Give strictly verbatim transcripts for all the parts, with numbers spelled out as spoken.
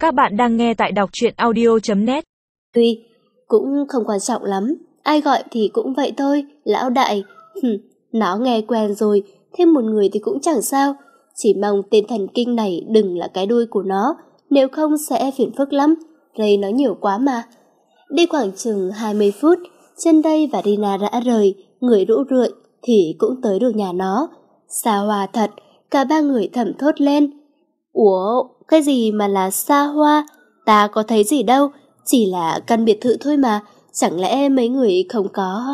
Các bạn đang nghe tại đọc truyện audio chấm net. Tuy cũng không quan trọng lắm, ai gọi thì cũng vậy thôi, lão đại. Hừm, nó nghe quen rồi, thêm một người thì cũng chẳng sao. Chỉ mong tên thần kinh này đừng là cái đuôi của nó, nếu không sẽ phiền phức lắm. Ray nói nhiều quá mà. Đi khoảng chừng hai mươi phút, chân đây và Rina đã rời, người rũ rượi thì cũng tới được nhà nó. Xa hoa thật, cả ba người thầm thốt lên. Ủa, cái gì mà là xa hoa? Ta có thấy gì đâu, chỉ là căn biệt thự thôi mà, chẳng lẽ mấy người không có...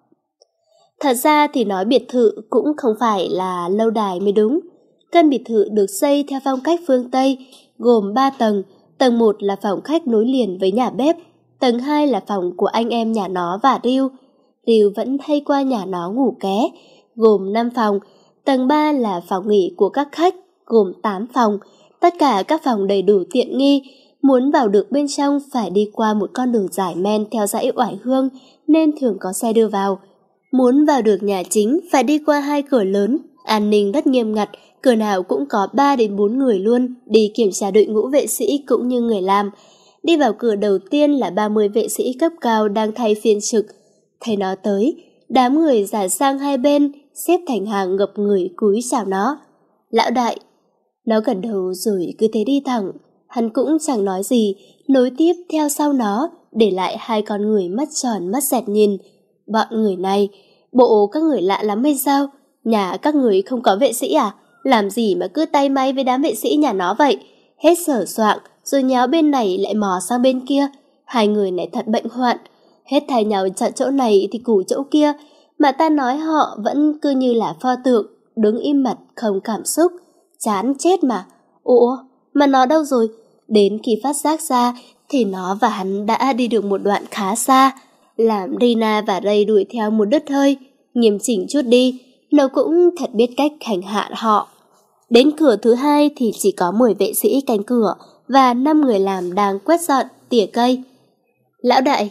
Thật ra thì nói biệt thự cũng không phải là lâu đài mới đúng. Căn biệt thự được xây theo phong cách phương Tây, gồm ba tầng. Tầng một là phòng khách nối liền với nhà bếp, tầng hai là phòng của anh em nhà nó và Ryu. Ryu vẫn hay qua nhà nó ngủ ké, gồm năm phòng. Tầng ba là phòng nghỉ của các khách, gồm tám phòng. Tất cả các phòng đầy đủ tiện nghi, muốn vào được bên trong phải đi qua một con đường dài men theo dãy oải hương nên thường có xe đưa vào. Muốn vào được nhà chính phải đi qua hai cửa lớn, an ninh rất nghiêm ngặt, cửa nào cũng có ba đến bốn người luôn, đi kiểm tra đội ngũ vệ sĩ cũng như người làm. Đi vào cửa đầu tiên là ba mươi vệ sĩ cấp cao đang thay phiên trực. Thấy nó tới, đám người dàn sang hai bên, xếp thành hàng ngập người cúi chào nó. Lão đại. Nó gật đầu rồi cứ thế đi thẳng. Hắn cũng chẳng nói gì, nối tiếp theo sau nó, để lại hai con người mắt tròn mắt dẹt nhìn. Bọn người này, bộ các người lạ lắm hay sao? Nhà các người không có vệ sĩ à? Làm gì mà cứ tay máy với đám vệ sĩ nhà nó vậy? Hết sở soạng, rồi nháo bên này lại mò sang bên kia. Hai người này thật bệnh hoạn. Hết thay nhau chọn chỗ này thì củ chỗ kia. Mà ta nói họ vẫn cứ như là pho tượng, đứng im mặt không cảm xúc. Chán chết mà. Ủa, mà nó đâu rồi? Đến khi phát giác ra thì nó và hắn đã đi được một đoạn khá xa, làm Rina và Ray đuổi theo một đứt hơi. Nghiêm chỉnh chút đi, nó cũng thật biết cách hành hạ họ. Đến cửa thứ hai thì chỉ có mười vệ sĩ canh cửa và năm người làm đang quét dọn, tỉa cây. Lão đại.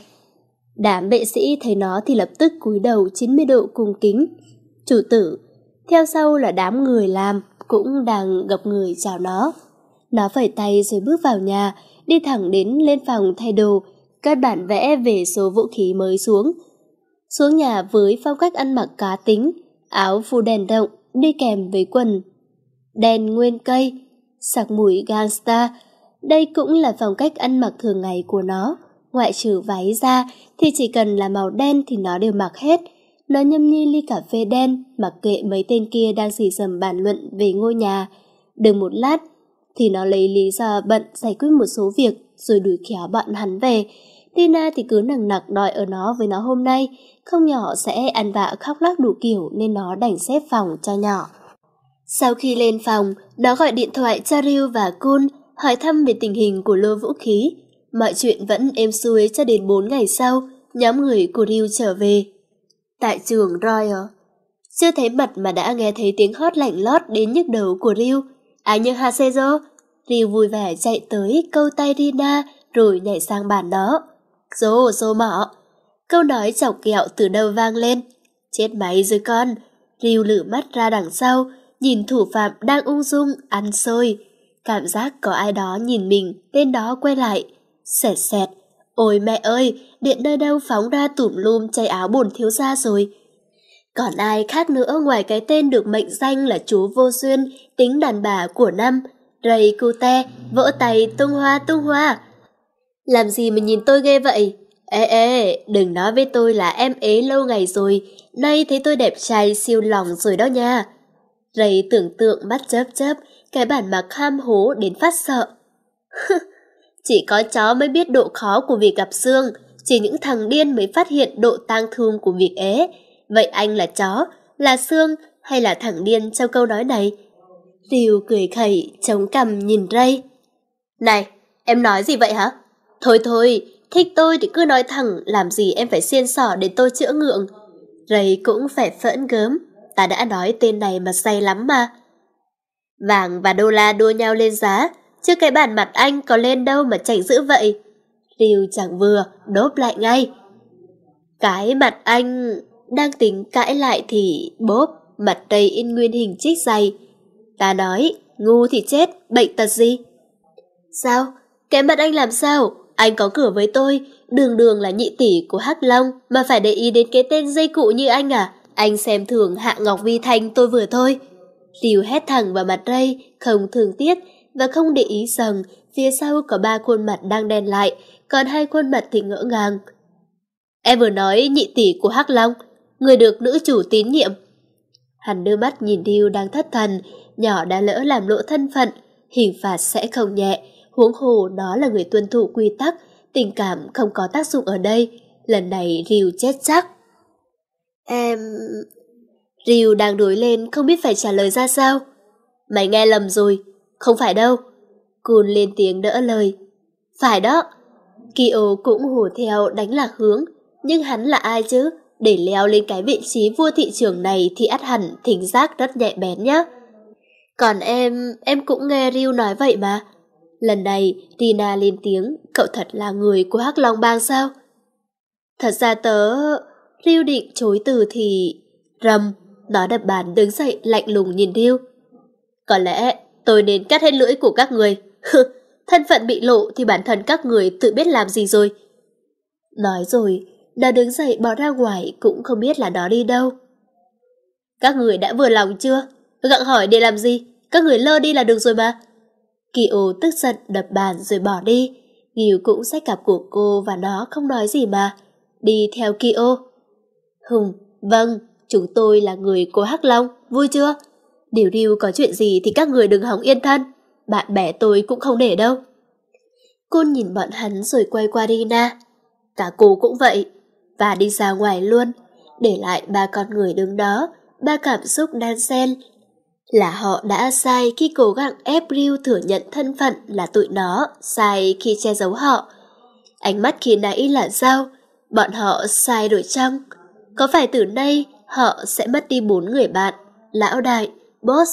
Đám vệ sĩ thấy nó thì lập tức cúi đầu chín mươi độ cung kính. Chủ tử. Theo sau là đám người làm cũng đang gập người chào nó. Nó phẩy tay rồi bước vào nhà, đi thẳng đến lên phòng thay đồ, cất bản vẽ về số vũ khí mới xuống. Xuống nhà với phong cách ăn mặc cá tính, áo phu đèn động đi kèm với quần đen nguyên cây, sặc mùi gangsta. Đây cũng là phong cách ăn mặc thường ngày của nó. Ngoại trừ váy ra thì chỉ cần là màu đen thì nó đều mặc hết. Nó nhâm nhi ly cà phê đen, mặc kệ mấy tên kia đang xì xầm bàn luận về ngôi nhà. Được một lát thì nó lấy lý do bận giải quyết một số việc rồi đuổi khéo bọn hắn về. Tina thì cứ nằng nặc đòi ở nó với nó hôm nay, không nhỏ sẽ ăn vạ khóc lóc đủ kiểu nên nó đành xếp phòng cho nhỏ. Sau khi lên phòng, nó gọi điện thoại cho Ryu và Kun hỏi thăm về tình hình của lô vũ khí. Mọi chuyện vẫn êm xuôi cho đến bốn ngày sau, nhóm người của Ryu trở về. Tại trường Royal, chưa thấy mặt mà đã nghe thấy tiếng hót lạnh lót đến nhức đầu của Ryu. Ai như Hasezo? Ryu vui vẻ chạy tới câu tay Rina rồi nhảy sang bàn đó. Dô, dô mỏ. Câu nói chọc kẹo từ đâu vang lên. Chết máy rồi con. Ryu lử mắt ra đằng sau, nhìn thủ phạm đang ung dung ăn xôi. Cảm giác có ai đó nhìn mình, tên đó quay lại. Xẹt xẹt. Ôi mẹ ơi, điện nơi đâu phóng ra tủm lum chay áo bồn thiếu gia rồi. Còn ai khác nữa ngoài cái tên được mệnh danh là chú vô duyên, tính đàn bà của năm. Ray Cute, vỗ tay tung hoa tung hoa. Làm gì mà nhìn tôi ghê vậy? Ê ê, đừng nói với tôi là em ế lâu ngày rồi, nay thấy tôi đẹp trai siêu lòng rồi đó nha. Ray tưởng tượng mắt chớp chớp, cái bản mặt ham hố đến phát sợ. Chỉ có chó mới biết độ khó của việc gặp xương, chỉ những thằng điên mới phát hiện độ tang thương của việc ế. Vậy anh là chó, là xương hay là thằng điên trong câu nói này? Ryu cười khẩy, chống cằm nhìn Ray. Này, em nói gì vậy hả? Thôi thôi, thích tôi thì cứ nói thẳng, làm gì em phải xiên xỏ để tôi chữa ngượng. Ray cũng phải phẫn gớm, ta đã nói tên này mà say lắm mà. Vàng và đô la đua nhau lên giá, chứ cái bản mặt anh có lên đâu mà chảnh dữ vậy. Ryu chẳng vừa, đốp lại ngay. Cái mặt anh... Đang tính cãi lại thì bốp, mặt Ray in nguyên hình trích giày. Ta nói, ngu thì chết, bệnh tật gì? Sao? Cái mặt anh làm sao? Anh có cửa với tôi, đường đường là nhị tỷ của Hắc Long mà phải để ý đến cái tên dây cụ như anh à? Anh xem thường Hạ Ngọc Vi Thanh tôi vừa thôi. Rìu hét thẳng vào mặt Ray, không thương tiếc và không để ý rằng phía sau có ba khuôn mặt đang đen lại, còn hai khuôn mặt thì ngỡ ngàng. Em vừa nói nhị tỷ của Hắc Long, người được nữ chủ tín nhiệm. Hắn đưa mắt nhìn Ryu đang thất thần, nhỏ đã lỡ làm lộ thân phận, hình phạt sẽ không nhẹ, huống hồ đó là người tuân thủ quy tắc, tình cảm không có tác dụng ở đây, lần này Ryu chết chắc. Em... Ryu đang đối lên không biết phải trả lời ra sao. Mày nghe lầm rồi, không phải đâu. Kun lên tiếng đỡ lời. Phải đó. Kyo cũng hùa theo đánh lạc hướng, nhưng hắn là ai chứ? Để leo lên cái vị trí vua thị trường này thì ắt hẳn thính giác rất nhạy bén nhá. Còn em, em cũng nghe Ryu nói vậy mà. Lần này Tina lên tiếng, cậu thật là người của Hắc Long Bang sao? Thật ra tớ... Ryu định chối từ thì... Rầm, nó đập bàn đứng dậy lạnh lùng nhìn Ryu. Có lẽ tôi nên cắt hết lưỡi của các người. Thân phận bị lộ thì bản thân các người tự biết làm gì rồi. Nói rồi, nó đứng dậy bỏ ra ngoài cũng không biết là nó đi đâu. Các người đã vừa lòng chưa? Gặng hỏi để làm gì? Các người lơ đi là được rồi mà. Kyo tức giận đập bàn rồi bỏ đi. Gil cũng xách cặp của cô và nó không nói gì mà. Đi theo Kyo. Hừm, vâng, chúng tôi là người của Hắc Long, vui chưa? Điều Ryu có chuyện gì thì các người đừng hòng yên thân. Bạn bè tôi cũng không để đâu. Cô nhìn bọn hắn rồi quay qua Rina. Cả cô cũng vậy. Và đi ra ngoài luôn. Để lại ba con người đứng đó. Ba cảm xúc đan xen. Là họ đã sai khi cố gắng ép Ryu thừa nhận thân phận là tụi nó, sai khi che giấu họ. Ánh mắt khi nãy là sao? Bọn họ sai rồi chăng? Có phải từ nay họ sẽ mất đi bốn người bạn, lão đại, boss?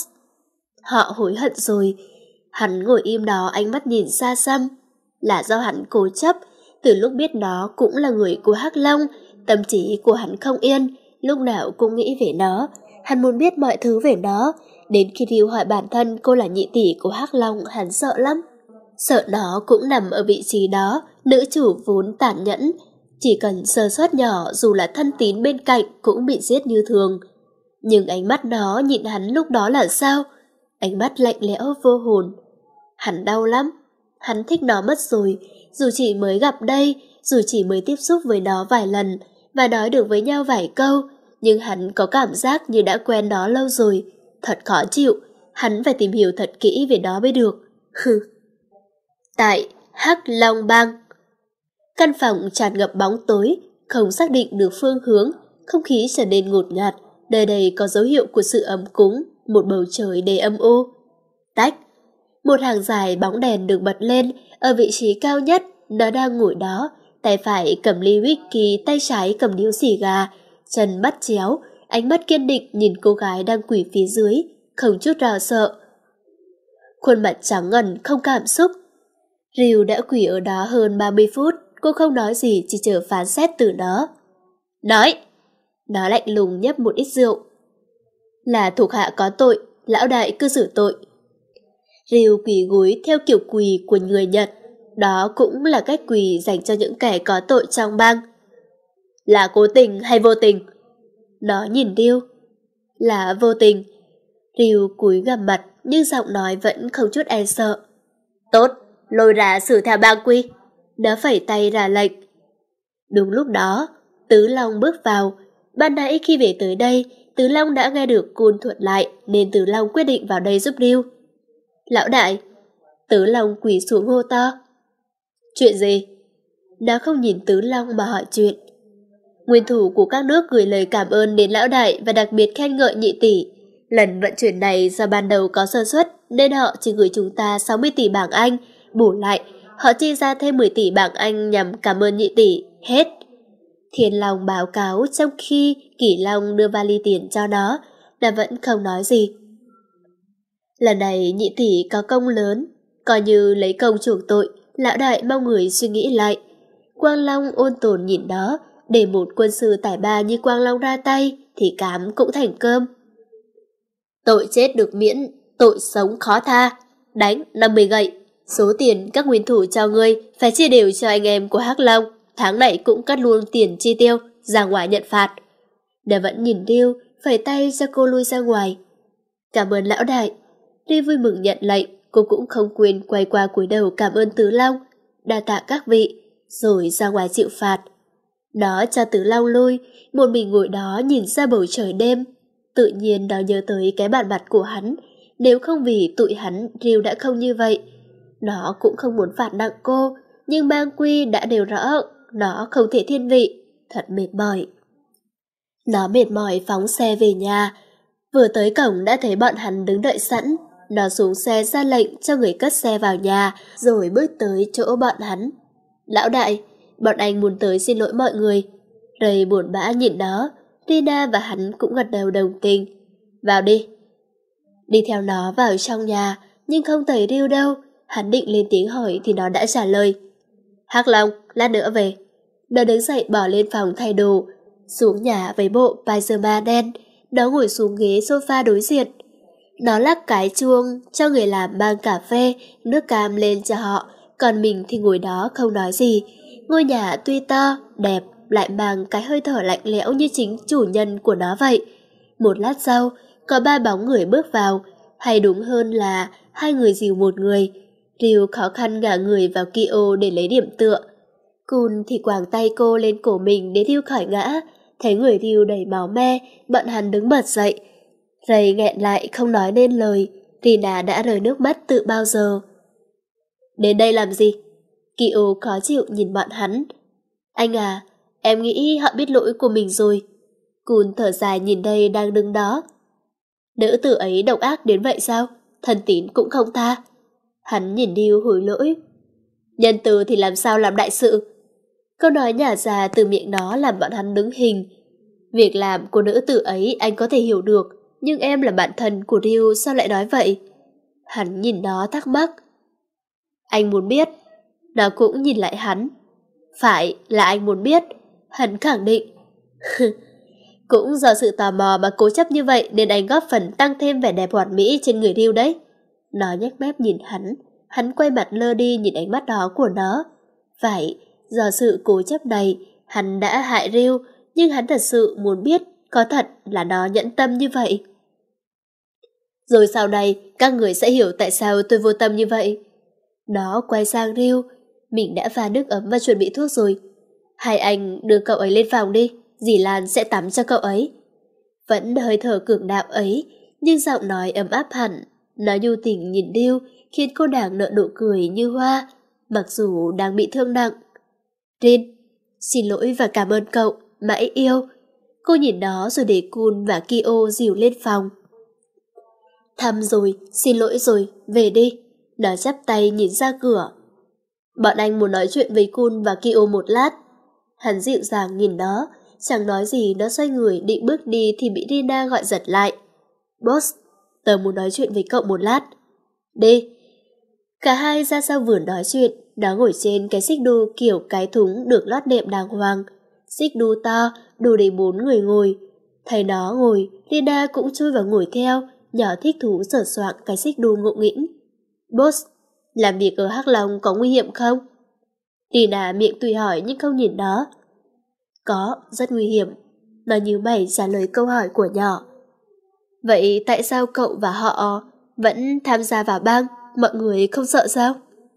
Họ hối hận rồi. Hắn ngồi im đó ánh mắt nhìn xa xăm. Là do hắn cố chấp, từ lúc biết nó cũng là người của Hắc Long, tâm trí của hắn không yên, lúc nào cũng nghĩ về nó. Hắn muốn biết mọi thứ về nó. Đến khi Ryu hỏi bản thân cô là nhị tỷ của Hắc Long, hắn sợ lắm. Sợ nó cũng nằm ở vị trí đó, nữ chủ vốn tàn nhẫn. Chỉ cần sơ suất nhỏ dù là thân tín bên cạnh cũng bị giết như thường. Nhưng ánh mắt nó nhìn hắn lúc đó là sao? Ánh mắt lạnh lẽo vô hồn. Hắn đau lắm. Hắn thích nó mất rồi. Dù chỉ mới gặp đây, dù chỉ mới tiếp xúc với nó vài lần và nói được với nhau vài câu, nhưng hắn có cảm giác như đã quen nó lâu rồi. Thật khó chịu. Hắn phải tìm hiểu thật kỹ về nó mới được. Hừ. Tại Hắc Long Bang. Căn phòng tràn ngập bóng tối, không xác định được phương hướng, không khí trở nên ngột ngạt, nơi đây có dấu hiệu của sự ấm cúng, một bầu trời đầy âm u. Tách, một hàng dài bóng đèn được bật lên, ở vị trí cao nhất, nó đang ngồi đó, tay phải cầm ly whisky, tay trái cầm điếu xì gà, chân bắt chéo, ánh mắt kiên định nhìn cô gái đang quỳ phía dưới, không chút rào sợ. Khuôn mặt trắng ngần, không cảm xúc. Ryu đã quỳ ở đó hơn ba mươi phút, cô không nói gì chỉ chờ phán xét từ nó. Nói! Nó lạnh lùng nhấp một ít rượu. Là thuộc hạ có tội, lão đại cư xử tội. Ryu quỳ gối theo kiểu quỳ của người Nhật. Đó cũng là cách quỳ dành cho những kẻ có tội trong bang. Là cố tình hay vô tình? Nó nhìn Ryu. Là vô tình. Ryu cúi gằm mặt nhưng giọng nói vẫn không chút e sợ. Tốt, lôi ra xử theo bang quy. Nó phẩy tay ra lệnh. Đúng lúc đó, Tứ Long bước vào. Ban nãy khi về tới đây, Tứ Long đã nghe được Kun thuật lại nên Tứ Long quyết định vào đây giúp Ryu. Lão đại! Tứ Long quỳ xuống hô to. Chuyện gì? Nó không nhìn Tứ Long mà hỏi chuyện. Nguyên thủ của các nước gửi lời cảm ơn đến lão đại và đặc biệt khen ngợi nhị tỷ. Lần vận chuyển này do ban đầu có sơ suất nên họ chỉ gửi chúng ta sáu mươi tỷ bảng Anh, bù lại họ chi ra thêm mười tỷ bảng Anh nhằm cảm ơn nhị tỷ. Hết. Thiên Long báo cáo trong khi Kỷ Long đưa vali tiền cho nó, là vẫn không nói gì. Lần này nhị tỷ có công lớn, coi như lấy công chuộc tội, lão đại mong người suy nghĩ lại. Quang Long ôn tồn nhìn nó, để một quân sư tài ba như Quang Long ra tay thì cám cũng thành cơm. Tội chết được miễn, tội sống khó tha. Đánh năm mươi gậy, Số tiền các nguyên thủ cho ngươi phải chia đều cho anh em của Hắc Long. Tháng này cũng cắt luôn tiền chi tiêu, ra ngoài nhận phạt. Đã vẫn nhìn Riêu, phẩy tay cho cô lui ra ngoài. Cảm ơn lão đại. Riêu vui mừng nhận lệnh, cô cũng không quên quay qua cúi đầu cảm ơn Tứ Long. Đa tạ các vị, rồi ra ngoài chịu phạt. Nó cho Tứ Long lui, một mình ngồi đó nhìn ra bầu trời đêm. Tự nhiên nó nhớ tới cái bản mặt của hắn. Nếu không vì tụi hắn, Riêu đã không như vậy. Nó cũng không muốn phạt nặng cô, nhưng mang quy đã đều rõ, nó không thể thiên vị, thật mệt mỏi. Nó mệt mỏi phóng xe về nhà, vừa tới cổng đã thấy bọn hắn đứng đợi sẵn. Nó xuống xe ra lệnh cho người cất xe vào nhà, rồi bước tới chỗ bọn hắn. Lão đại, bọn anh muốn tới xin lỗi mọi người. Ray buồn bã nhìn nó, Rina và hắn cũng gật đầu đồng tình. Vào đi. Đi theo nó vào trong nhà, nhưng không thấy Riêu đâu. Hắn định lên tiếng hỏi thì nó đã trả lời. Hắc Long, lát nữa về. Nó đứng dậy bỏ lên phòng thay đồ, xuống nhà với bộ pyjama đen. Nó ngồi xuống ghế sofa đối diện. Nó lắc cái chuông cho người làm mang cà phê, nước cam lên cho họ, còn mình thì ngồi đó không nói gì. Ngôi nhà tuy to, đẹp, lại mang cái hơi thở lạnh lẽo như chính chủ nhân của nó vậy. Một lát sau, có ba bóng người bước vào, hay đúng hơn là hai người dìu một người. Riêu khó khăn ngả người vào Kyo để lấy điểm tựa. Kun thì quàng tay cô lên cổ mình để Riêu khỏi ngã. Thấy người Riêu đầy máu me, bọn hắn đứng bật dậy. Ray nghẹn lại không nói nên lời. Rina đã rơi nước mắt từ bao giờ. Đến đây làm gì? Kyo khó chịu nhìn bọn hắn. Anh à, em nghĩ họ biết lỗi của mình rồi. Kun thở dài nhìn đây đang đứng đó. Nữ tử ấy độc ác đến vậy sao? Thần tín cũng không tha. Hắn nhìn Riêu hối lỗi. Nhân từ thì làm sao làm đại sự? Câu nói nhả ra từ miệng nó làm bọn hắn đứng hình. Việc làm của nữ tử ấy anh có thể hiểu được, nhưng em là bạn thân của Riêu sao lại nói vậy? Hắn nhìn nó thắc mắc. Anh muốn biết. Nó cũng nhìn lại hắn. Phải là anh muốn biết. Hắn khẳng định. Cũng do sự tò mò mà cố chấp như vậy nên anh góp phần tăng thêm vẻ đẹp hoàn mỹ trên người Riêu đấy. Nó nhếch mép nhìn hắn. Hắn quay mặt lơ đi nhìn ánh mắt đó của nó. Phải, do sự cố chấp này, hắn đã hại Riêu, nhưng hắn thật sự muốn biết có thật là nó nhẫn tâm như vậy. Rồi sau này, các người sẽ hiểu tại sao tôi vô tâm như vậy. Nó quay sang Riêu. Mình đã pha nước ấm và chuẩn bị thuốc rồi. Hai anh đưa cậu ấy lên phòng đi, dì Lan sẽ tắm cho cậu ấy. Vẫn hơi thở cường đạo ấy, nhưng giọng nói ấm áp hẳn. Nó nhu tình nhìn Riêu, khiến cô nàng nở nụ cười như hoa, mặc dù đang bị thương nặng. Rin, xin lỗi và cảm ơn cậu, mãi yêu. Cô nhìn nó rồi để Kun và Kyo dìu lên phòng. Thăm rồi, xin lỗi rồi, về đi. Nó chắp tay nhìn ra cửa. Bọn anh muốn nói chuyện với Kun và Kyo một lát. Hắn dịu dàng nhìn nó, chẳng nói gì. Nó xoay người định bước đi thì bị Rina gọi giật lại. Boss, tớ muốn nói chuyện với cậu một lát. Đi. Cả hai ra sau vườn nói chuyện. Nó ngồi trên cái xích đu kiểu cái thúng được lót đệm đàng hoàng. Xích đu to, đủ để bốn người ngồi. Thấy nó ngồi, Rina cũng chui vào ngồi theo, nhỏ thích thú sờ soạng cái xích đu ngộ nghĩnh. Boss, làm việc ở Hắc Long có nguy hiểm không? Rina miệng tùy hỏi nhưng không nhìn nó. Có, rất nguy hiểm. Nó nhíu mày trả lời câu hỏi của nhỏ. Vậy tại sao cậu và họ vẫn tham gia vào bang? Mọi người không sợ sao?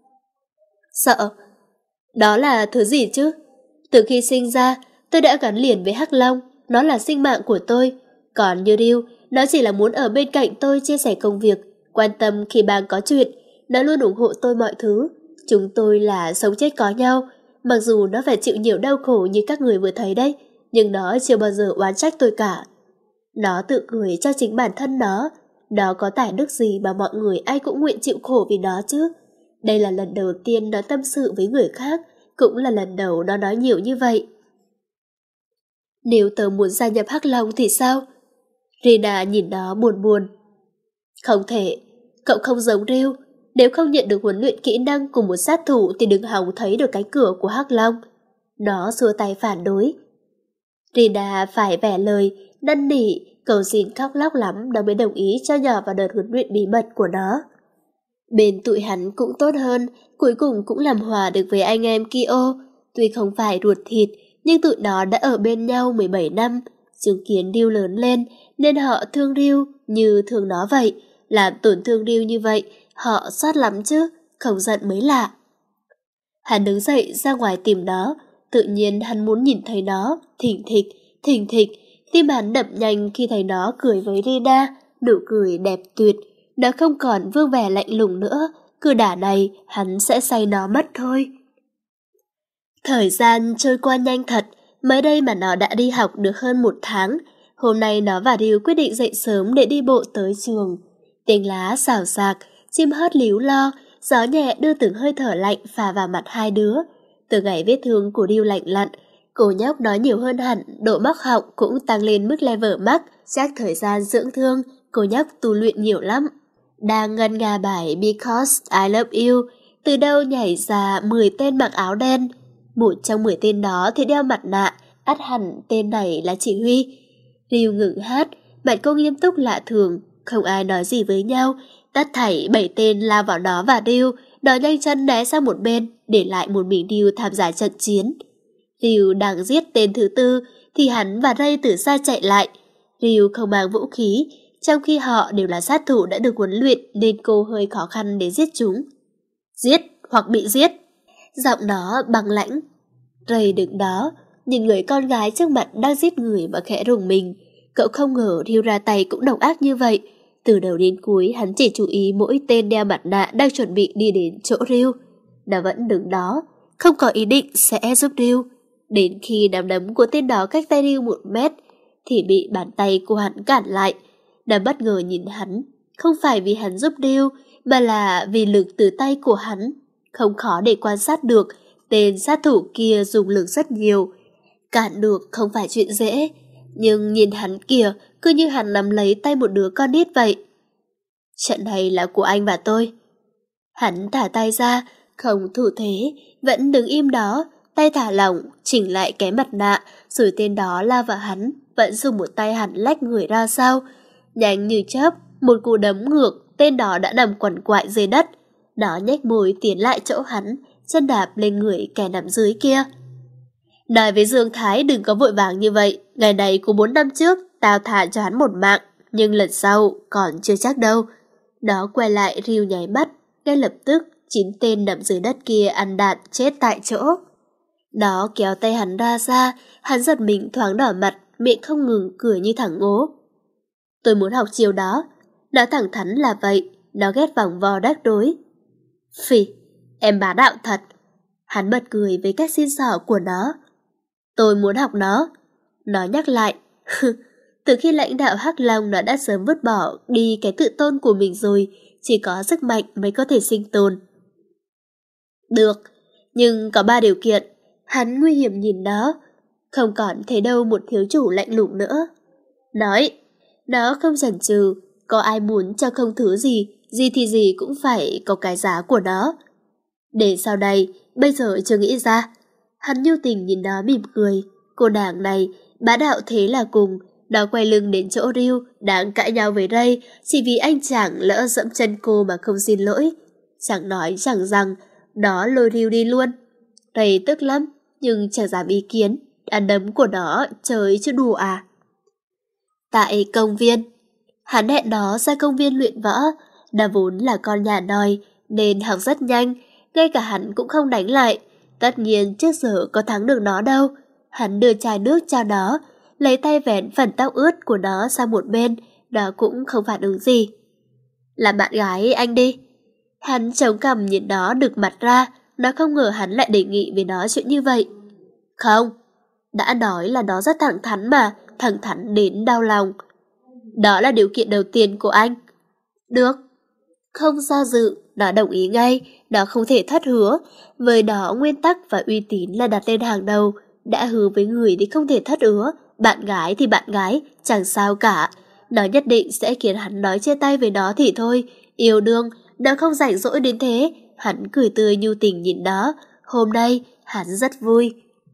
Sợ? Đó là thứ gì chứ? Từ khi sinh ra, tôi đã gắn liền với Hắc Long. Nó là sinh mạng của tôi. Còn như Riêu, nó chỉ là muốn ở bên cạnh tôi chia sẻ công việc, quan tâm khi bang có chuyện. Nó luôn ủng hộ tôi mọi thứ. Chúng tôi là sống chết có nhau. Mặc dù nó phải chịu nhiều đau khổ như các người vừa thấy đấy, nhưng nó chưa bao giờ oán trách tôi cả. Nó tự cười cho chính bản thân nó. Nó có tài đức gì mà mọi người ai cũng nguyện chịu khổ vì nó chứ? Đây là lần đầu tiên nó tâm sự với người khác, cũng là lần đầu nó nói nhiều như vậy. Nếu tớ muốn gia nhập Hắc Long thì sao? Rina nhìn nó buồn buồn. Không thể, cậu không giống Riêu. Nếu không nhận được huấn luyện kỹ năng của một sát thủ thì đừng hòng thấy được cánh cửa của Hắc Long. Nó xua tay phản đối. Rina phải vẻ lời, năn nỉ, cầu xin khóc lóc lắm nó mới đồng ý cho nhỏ vào đợt huấn luyện bí mật của nó. Bên tụi hắn cũng tốt hơn, cuối cùng cũng làm hòa được với anh em Kyo. Tuy không phải ruột thịt, nhưng tụi nó đã ở bên nhau mười bảy năm, chứng kiến Ryu lớn lên, nên họ thương Ryu như thương nó vậy. Làm tổn thương Ryu như vậy, họ xót lắm chứ, không giận mới lạ. Hắn đứng dậy ra ngoài tìm nó, tự nhiên hắn muốn nhìn thấy nó, thình thịch, thình thịch, tim hắn đập nhanh khi thấy nó cười với Rina, nụ cười đẹp tuyệt. Nó không còn vương vẻ lạnh lùng nữa, cứ đả này hắn sẽ say nó mất thôi. Thời gian trôi qua nhanh thật, mới đây mà nó đã đi học được hơn một tháng. Hôm nay nó và Ryu quyết định dậy sớm để đi bộ tới trường. Tiếng lá xào xạc, chim hót líu lo, gió nhẹ đưa từng hơi thở lạnh phả vào mặt hai đứa. Từ ngày vết thương của Ryu lạnh lặn, cô nhóc nói nhiều hơn hẳn, độ mắc họng cũng tăng lên mức level max. Chắc thời gian dưỡng thương, cô nhóc tu luyện nhiều lắm. Đang ngân nga bài Because I Love You, từ đâu nhảy ra mười tên mặc áo đen. Một trong mười tên đó thì đeo mặt nạ, ắt hẳn tên này là chị Huy. Ryu ngừng hát, mặt cô nghiêm túc lạ thường, không ai nói gì với nhau. Tất thảy bảy tên lao vào nó và Ryu, nó nhanh chân né sang một bên, để lại một mình Ryu tham gia trận chiến. Ryu đang giết tên thứ tư, thì hắn và Ray từ xa chạy lại. Ryu không mang vũ khí, trong khi họ đều là sát thủ đã được huấn luyện nên cô hơi khó khăn để giết chúng. Giết hoặc bị giết. Giọng nó băng lãnh. Ray đứng đó, nhìn người con gái trước mặt đang giết người mà khẽ rùng mình. Cậu không ngờ Ryu ra tay cũng độc ác như vậy. Từ đầu đến cuối hắn chỉ chú ý mỗi tên đeo mặt nạ đang chuẩn bị đi đến chỗ Ryu. Nó vẫn đứng đó, không có ý định sẽ giúp Ryu. Đến khi nắm đấm của tên đó cách tay Ryu một mét, thì bị bàn tay của hắn cản lại. Nó bất ngờ nhìn hắn, không phải vì hắn giúp Ryu, mà là vì lực từ tay của hắn. Không khó để quan sát được, tên sát thủ kia dùng lực rất nhiều. Cản được không phải chuyện dễ, nhưng nhìn hắn kìa, cứ như hắn nắm lấy tay một đứa con nít vậy. Trận này là của anh và tôi. Hắn thả tay ra, không thủ thế, vẫn đứng im đó, tay thả lỏng, chỉnh lại cái mặt nạ, rồi tên đó lao vào hắn, vẫn dùng một tay hắn lách người ra sau. Nhanh như chớp, một cú đấm ngược, tên đó đã nằm quằn quại dưới đất. Nó nhếch môi tiến lại chỗ hắn, chân đạp lên người kẻ nằm dưới kia. Nói với Dương Thái đừng có vội vàng như vậy, ngày này của bốn năm trước, tao thả cho hắn một mạng, nhưng lần sau còn chưa chắc đâu. Nó quay lại Ryu nháy mắt, ngay lập tức chín tên nằm dưới đất kia ăn đạn chết tại chỗ. Nó kéo tay hắn ra ra, hắn giật mình thoáng đỏ mặt, miệng không ngừng cười như thằng ngố. Tôi muốn học chiều đó. Nó thẳng thắn là vậy, nó ghét vòng vo đắc đối. Phì, em bá đạo thật. Hắn bật cười với cách xin xỏ của nó. Tôi muốn học nó. Nó nhắc lại. Từ khi lãnh đạo Hắc Long nó đã sớm vứt bỏ đi cái tự tôn của mình rồi, chỉ có sức mạnh mới có thể sinh tồn. Được, nhưng có ba điều kiện. Hắn nguy hiểm nhìn nó, không còn thấy đâu một thiếu chủ lạnh lùng nữa. Nói, nó không chần chừ, có ai muốn cho không thứ gì, gì thì gì cũng phải có cái giá của nó. Để sau đây, bây giờ chưa nghĩ ra. Hắn nhu tình nhìn nó mỉm cười. Cô nàng này, bá đạo thế là cùng. Nó quay lưng đến chỗ Ryu, đang cãi nhau với Ray, chỉ vì anh chàng lỡ dẫm chân cô mà không xin lỗi. Chẳng nói chẳng rằng, nó lôi Ryu đi luôn. Ray tức lắm, nhưng chẳng dám ý kiến. Ăn đấm của nó chơi chứ đùa à. Tại công viên, hắn hẹn nó ra công viên luyện võ. Nó vốn là con nhà nòi, nên học rất nhanh, ngay cả hắn cũng không đánh lại. Tất nhiên trước giờ có thắng được nó đâu. Hắn đưa chai nước cho nó, lấy tay vén phần tóc ướt của nó sang một bên, nó cũng không phản ứng gì. Làm bạn gái anh đi. Hắn chống cằm nhìn nó đực mặt ra, nó không ngờ hắn lại đề nghị với nó chuyện như vậy. Không, đã nói là nó rất thẳng thắn mà, thẳng thắn đến đau lòng. Đó là điều kiện đầu tiên của anh. Được. Không do dự, nó đồng ý ngay, nó không thể thất hứa. Với nó nguyên tắc và uy tín là đặt lên hàng đầu. Đã hứa với người thì không thể thất hứa. Bạn gái thì bạn gái, chẳng sao cả. Nó nhất định sẽ khiến hắn nói chia tay với nó thì thôi. Yêu đương, nó không rảnh rỗi đến thế. Hắn cười tươi nhu tình nhìn nó. Hôm nay, hắn rất vui.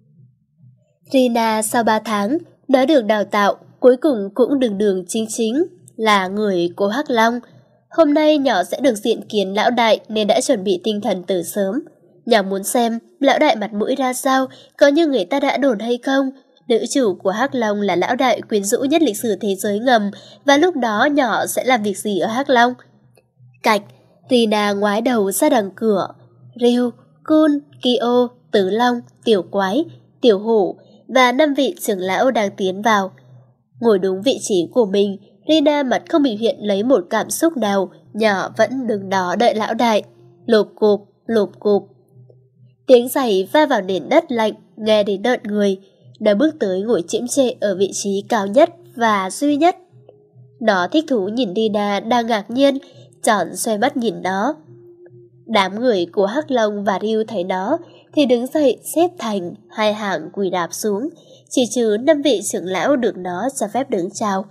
Rina sau ba tháng, nó được đào tạo, cuối cùng cũng đường đường chính chính, là người của Hắc Long. Hôm nay nhỏ sẽ được diện kiến lão đại nên đã chuẩn bị tinh thần từ sớm. Nhỏ muốn xem lão đại mặt mũi ra sao, có như người ta đã đồn hay không. Nữ chủ của Hắc Long là lão đại quyến rũ nhất lịch sử thế giới ngầm, và lúc đó nhỏ sẽ làm việc gì ở Hắc Long? Cạch, Rina ngoái đầu ra đằng cửa. Ryu, Kun, Kyo, Tứ Long, Tiểu Quái, Tiểu Hổ và năm vị trưởng lão đang tiến vào. Ngồi đúng vị trí của mình, Rina mặt không biểu hiện lấy một cảm xúc nào, nhỏ vẫn đứng đó đợi lão đại. Lộp cộp, lộp cộp. Tiếng giày va vào nền đất lạnh, nghe đến đợt người. Nó bước tới ngồi chiếm trệ ở vị trí cao nhất và duy nhất. Nó thích thú nhìn Rina đang ngạc nhiên, tròn xoay mắt nhìn nó. Đám người của Hắc Long và Ryu thấy nó thì đứng dậy xếp thành hai hàng quỳ đạp xuống, chỉ trừ năm vị trưởng lão được nó cho phép đứng chào.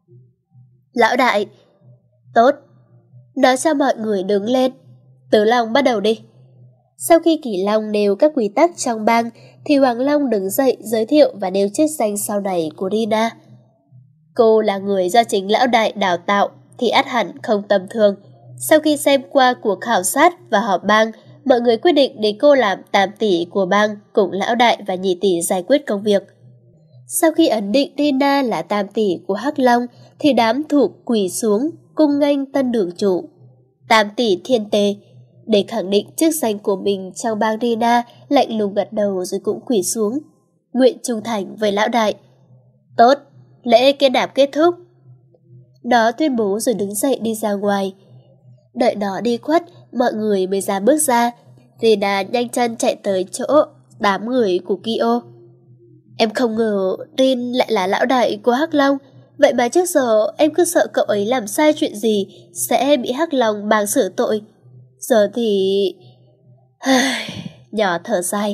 Lão đại. Tốt. Nó cho mọi người đứng lên. Tứ Long bắt đầu đi. Sau khi Kỳ Long nêu các quy tắc trong bang thì Hoàng Long đứng dậy giới thiệu và nêu chức danh sau này của Rina. Cô là người do chính lão đại đào tạo thì ắt hẳn không tầm thường. Sau khi xem qua cuộc khảo sát và họp bang, mọi người quyết định để cô làm tam tỷ của bang cùng lão đại và nhị tỷ giải quyết công việc. Sau khi ấn định Rina là tam tỷ của Hắc Long thì đám thuộc quỳ xuống cung nghênh tân đường chủ. Tam tỷ thiên tề. Để khẳng định chức danh của mình trong bang, Rina lạnh lùng gật đầu rồi cũng quỳ xuống, nguyện trung thành với lão đại. Tốt, lễ kết nạp kết thúc. Nó tuyên bố rồi đứng dậy đi ra ngoài. Đợi nó đi khuất, mọi người mới dám bước ra. Rina nhanh chân chạy tới chỗ đám người của Kyo. Em không ngờ Rin lại là lão đại của Hắc Long. Vậy mà trước giờ em cứ sợ cậu ấy làm sai chuyện gì sẽ bị Hắc Long bang xử tội. Giờ thì... Nhỏ thở dài.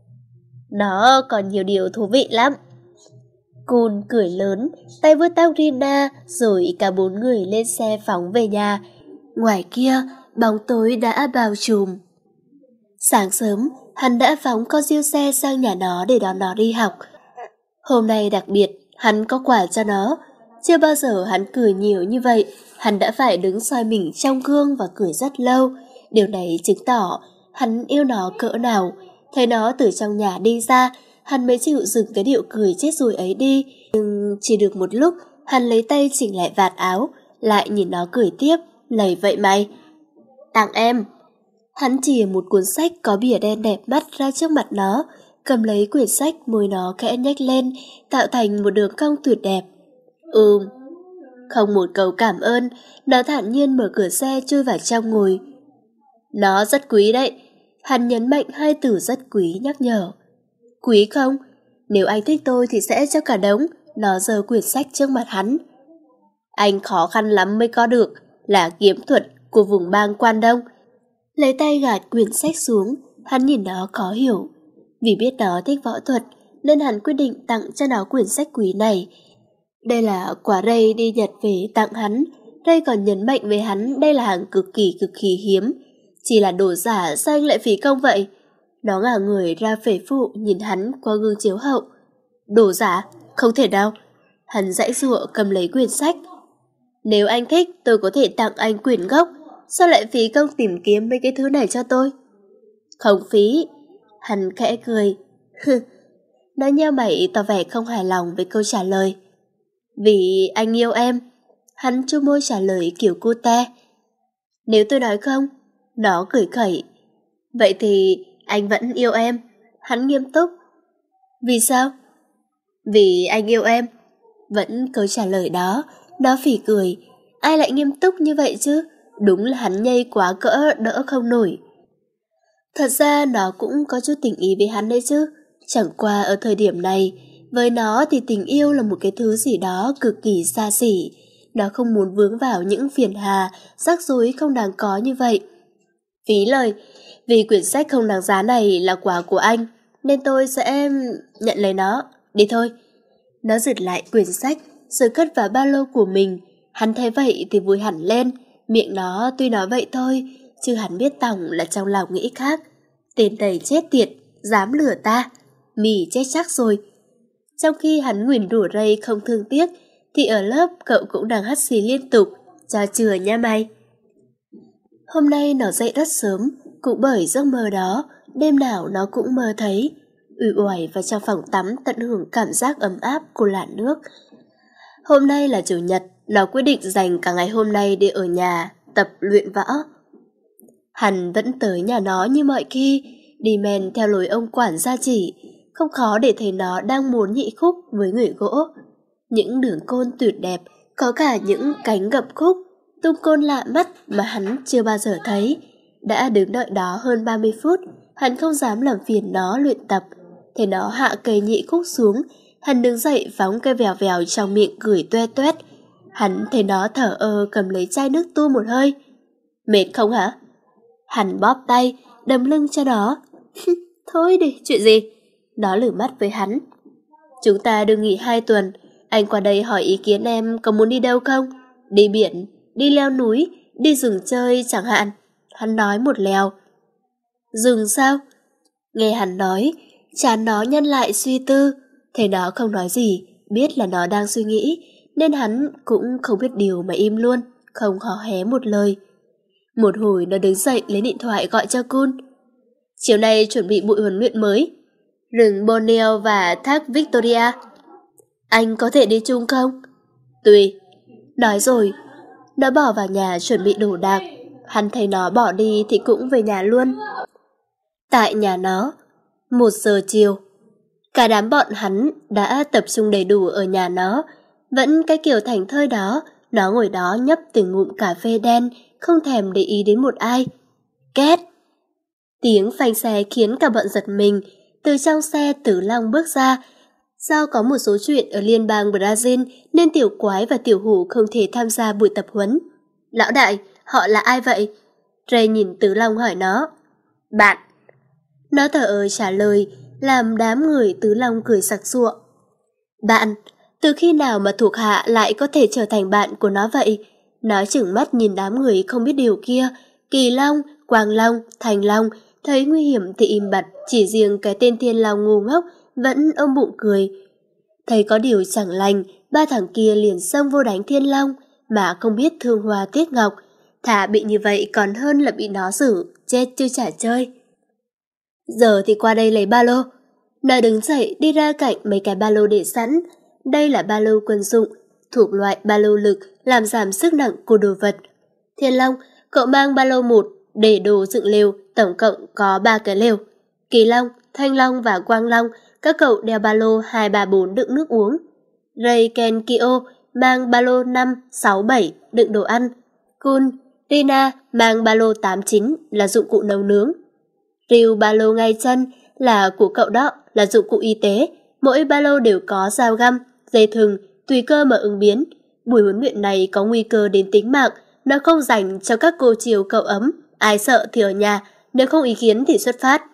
Nó còn nhiều điều thú vị lắm. Kun cười lớn, tay vuốt tóc Rina, rồi cả bốn người lên xe phóng về nhà. Ngoài kia, bóng tối đã bao trùm. Sáng sớm, hắn đã phóng con siêu xe sang nhà nó để đón nó đi học. Hôm nay đặc biệt, hắn có quà cho nó. Chưa bao giờ hắn cười nhiều như vậy. Hắn đã phải đứng soi mình trong gương và cười rất lâu. Điều này chứng tỏ hắn yêu nó cỡ nào. Thấy nó từ trong nhà đi ra, hắn mới chịu dừng cái điệu cười chết rồi ấy đi. Nhưng chỉ được một lúc, hắn lấy tay chỉnh lại vạt áo, lại nhìn nó cười tiếp. Lầy vậy mày? Tặng em. Hắn chỉ một cuốn sách có bìa đen đẹp mắt ra trước mặt nó, cầm lấy quyển sách, môi nó khẽ nhếch lên, tạo thành một đường cong tuyệt đẹp. Ừm. Không một câu cảm ơn, nó thản nhiên mở cửa xe chui vào trong ngồi. Nó rất quý đấy. Hắn nhấn mạnh hai từ rất quý, nhắc nhở. Quý không? Nếu anh thích tôi thì sẽ cho cả đống. Nó giơ quyển sách trước mặt hắn. Anh khó khăn lắm mới có được, là kiếm thuật của vùng bang Quan Đông. Lấy tay gạt quyển sách xuống, hắn nhìn nó khó hiểu. Vì biết nó thích võ thuật nên hắn quyết định tặng cho nó quyển sách quý này. Đây là quà Ray đi Nhật về tặng hắn. Ray còn nhấn mạnh với hắn đây là hàng cực kỳ cực kỳ hiếm. Chỉ là đồ giả sao anh lại phí công vậy? Nó ngả người ra phể phụ nhìn hắn qua gương chiếu hậu. Đồ giả? Không thể nào. Hắn giãy giụa cầm lấy quyển sách. Nếu anh thích tôi có thể tặng anh quyển gốc. Sao lại phí công tìm kiếm mấy cái thứ này cho tôi? Không phí. Hắn khẽ cười. Nó nheo mày tỏ vẻ không hài lòng với câu trả lời. Vì anh yêu em. Hắn chu môi trả lời kiểu cute. Nếu tôi nói không? Nó cười khẩy. Vậy thì anh vẫn yêu em. Hắn nghiêm túc. Vì sao? Vì anh yêu em. Vẫn câu trả lời đó. Nó phỉ cười. Ai lại nghiêm túc như vậy chứ? Đúng là hắn nhây quá cỡ đỡ không nổi. Thật ra nó cũng có chút tình ý với hắn đấy chứ. Chẳng qua ở thời điểm này, với nó thì tình yêu là một cái thứ gì đó cực kỳ xa xỉ. Nó không muốn vướng vào những phiền hà, rắc rối không đáng có như vậy. Phí lời, vì quyển sách không đáng giá này là quà của anh, nên tôi sẽ nhận lấy nó. Đi thôi. Nó giật lại quyển sách, rồi cất vào ba lô của mình. Hắn thấy vậy thì vui hẳn lên. Miệng nó tuy nói vậy thôi, chứ hắn biết tỏng là trong lòng nghĩ khác. Tên tẩy chết tiệt, dám lừa ta. Mì chết chắc rồi. Trong khi hắn nguyền rủa Ray không thương tiếc, thì ở lớp cậu cũng đang hắt xì liên tục. Cho chừa nha mày. Hôm nay nó dậy rất sớm, cũng bởi giấc mơ đó, đêm nào nó cũng mơ thấy. Uể oải vào trong phòng tắm tận hưởng cảm giác ấm áp của làn nước. Hôm nay là chủ nhật, nó quyết định dành cả ngày hôm nay để ở nhà tập luyện võ. Hắn vẫn tới nhà nó như mọi khi, đi men theo lối ông quản gia chỉ, không khó để thấy nó đang muốn nhị khúc với người gỗ. Những đường côn tuyệt đẹp, có cả những cánh gập khúc, tung côn lạ mắt mà hắn chưa bao giờ thấy. Đã đứng đợi đó hơn ba mươi phút, hắn không dám làm phiền nó luyện tập. Thấy nó hạ cây nhị khúc xuống, hắn đứng dậy phóng cây vèo vèo trong miệng cười toe toét. Hắn thấy nó thở ơ cầm lấy chai nước tu một hơi. Mệt không hả? Hắn bóp tay, đấm lưng cho nó. Thôi đi, chuyện gì? Nó lử mắt với hắn. Chúng ta được nghỉ hai tuần, anh qua đây hỏi ý kiến em có muốn đi đâu không? Đi biển, đi leo núi, đi rừng chơi chẳng hạn. Hắn nói một lèo. Rừng sao? Nghe hắn nói, trán nó nhăn lại suy tư. Thấy nó không nói gì, biết là nó đang suy nghĩ, nên hắn cũng không biết điều mà im luôn, không hò hé một lời. Một hồi nó đứng dậy lấy điện thoại gọi cho Kun. Chiều nay chuẩn bị buổi huấn luyện mới, rừng Borneo và thác Victoria. Anh có thể đi chung không? Tùy. Nói rồi, nó bỏ vào nhà chuẩn bị đồ đạc. Hắn thấy nó bỏ đi thì cũng về nhà luôn. Tại nhà nó, một giờ chiều, cả đám bọn hắn đã tập trung đầy đủ ở nhà nó. Vẫn cái kiểu thành thơi đó, nó ngồi đó nhấp từng ngụm cà phê đen, không thèm để ý đến một ai. Két! Tiếng phanh xe khiến cả bọn giật mình. Từ trong xe Tử Long bước ra. Do có một số chuyện ở liên bang Brazil nên Tiểu Quái và Tiểu Hủ không thể tham gia buổi tập huấn. Lão đại, họ là ai vậy? Ray nhìn Tử Long hỏi nó. Bạn. Nó thở ơ trả lời, làm đám người Tứ Long cười sặc sụa. Bạn, từ khi nào mà thuộc hạ lại có thể trở thành bạn của nó vậy? Nó chừng mắt nhìn đám người không biết điều kia. Kỳ Long, Quang Long, Thành Long thấy nguy hiểm thì im bặt, chỉ riêng cái tên Thiên Long ngu ngốc vẫn ôm bụng cười. Thấy có điều chẳng lành, ba thằng kia liền xông vô đánh Thiên Long mà không biết thương hoa tiếc ngọc. Thà bị như vậy còn hơn là bị nó xử, chết chưa trả chơi. Giờ thì qua đây lấy ba lô. Nó đứng dậy đi ra cạnh mấy cái ba lô để sẵn. Đây là ba lô quân dụng, thuộc loại ba lô lực làm giảm sức nặng của đồ vật. Thiên Long, cậu mang ba lô một để đồ dựng lều, tổng cộng có ba cái lều. Kỳ Long, Thanh Long và Quang Long, các cậu đeo ba lô hai ba bốn đựng nước uống. Ray, Ken, Kyo mang ba lô năm, sáu, bảy đựng đồ ăn. Kun, Rina mang ba lô tám, chín là dụng cụ nấu nướng. Ryu ba lô ngay chân là của cậu đó, là dụng cụ y tế. Mỗi ba lô đều có dao găm, dây thừng, tùy cơ mà ứng biến. Buổi huấn luyện này có nguy cơ đến tính mạng, nó không dành cho các cô chiều cậu ấm. Ai sợ thì ở nhà, nếu không ý kiến thì xuất phát.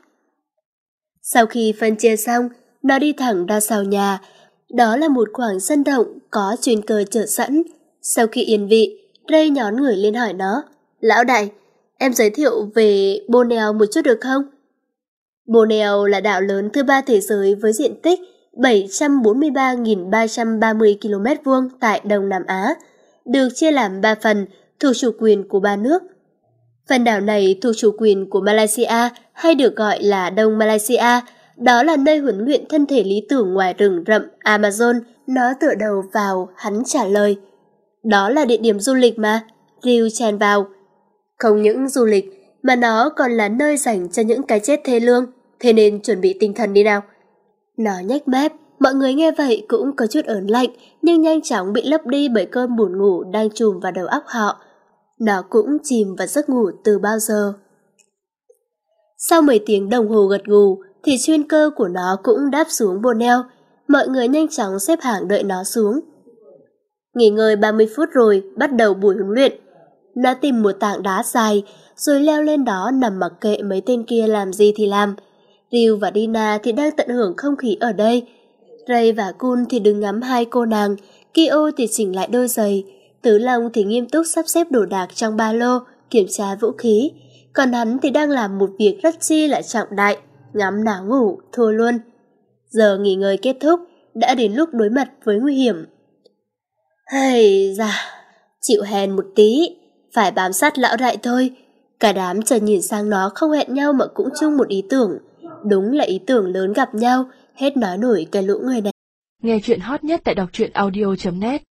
Sau khi phân chia xong, nó đi thẳng ra sau nhà. Đó là một khoảng sân rộng có chuyên cơ chở sẵn. Sau khi yên vị, Ray nhón người lên hỏi nó. Lão đại, em giới thiệu về Borneo một chút được không? Borneo là đảo lớn thứ ba thế giới với diện tích bảy trăm bốn mươi ba nghìn ba trăm ba mươi ki lô mét vuông tại Đông Nam Á, được chia làm ba phần thuộc chủ quyền của ba nước. Phần đảo này thuộc chủ quyền của Malaysia hay được gọi là Đông Malaysia, đó là nơi huấn luyện thân thể lý tưởng ngoài rừng rậm Amazon. Nó tựa đầu vào, hắn trả lời. Đó là địa điểm du lịch mà, Ryu chen vào. Không những du lịch, mà nó còn là nơi dành cho những cái chết thê lương, thế nên chuẩn bị tinh thần đi nào. Nó nhếch mép, mọi người nghe vậy cũng có chút ớn lạnh, nhưng nhanh chóng bị lấp đi bởi cơn buồn ngủ đang trùm vào đầu óc họ. Nó cũng chìm vào giấc ngủ từ bao giờ. Sau mấy tiếng đồng hồ gật gù, thì chuyên cơ của nó cũng đáp xuống Borneo. Mọi người nhanh chóng xếp hàng đợi nó xuống. Nghỉ ngơi ba mươi phút rồi, bắt đầu buổi huấn luyện. Nó tìm một tảng đá dài, rồi leo lên đó nằm mặc kệ mấy tên kia làm gì thì làm. Ryu và Dina thì đang tận hưởng không khí ở đây. Ray và Kun thì đứng ngắm hai cô nàng, Kyo thì chỉnh lại đôi giày, Tứ Long thì nghiêm túc sắp xếp đồ đạc trong ba lô, kiểm tra vũ khí. Còn hắn thì đang làm một việc rất chi là trọng đại, ngắm náo ngủ, thua luôn. Giờ nghỉ ngơi kết thúc, đã đến lúc đối mặt với nguy hiểm. Hay da, chịu hèn một tí, phải bám sát lão đại thôi. Cả đám chợt nhìn sang nó, không hẹn nhau mà cũng chung một ý tưởng. Đúng là ý tưởng lớn gặp nhau, hết nói nổi cái lũ người này. Nghe chuyện hot nhất tại đọc truyện audio chấm net.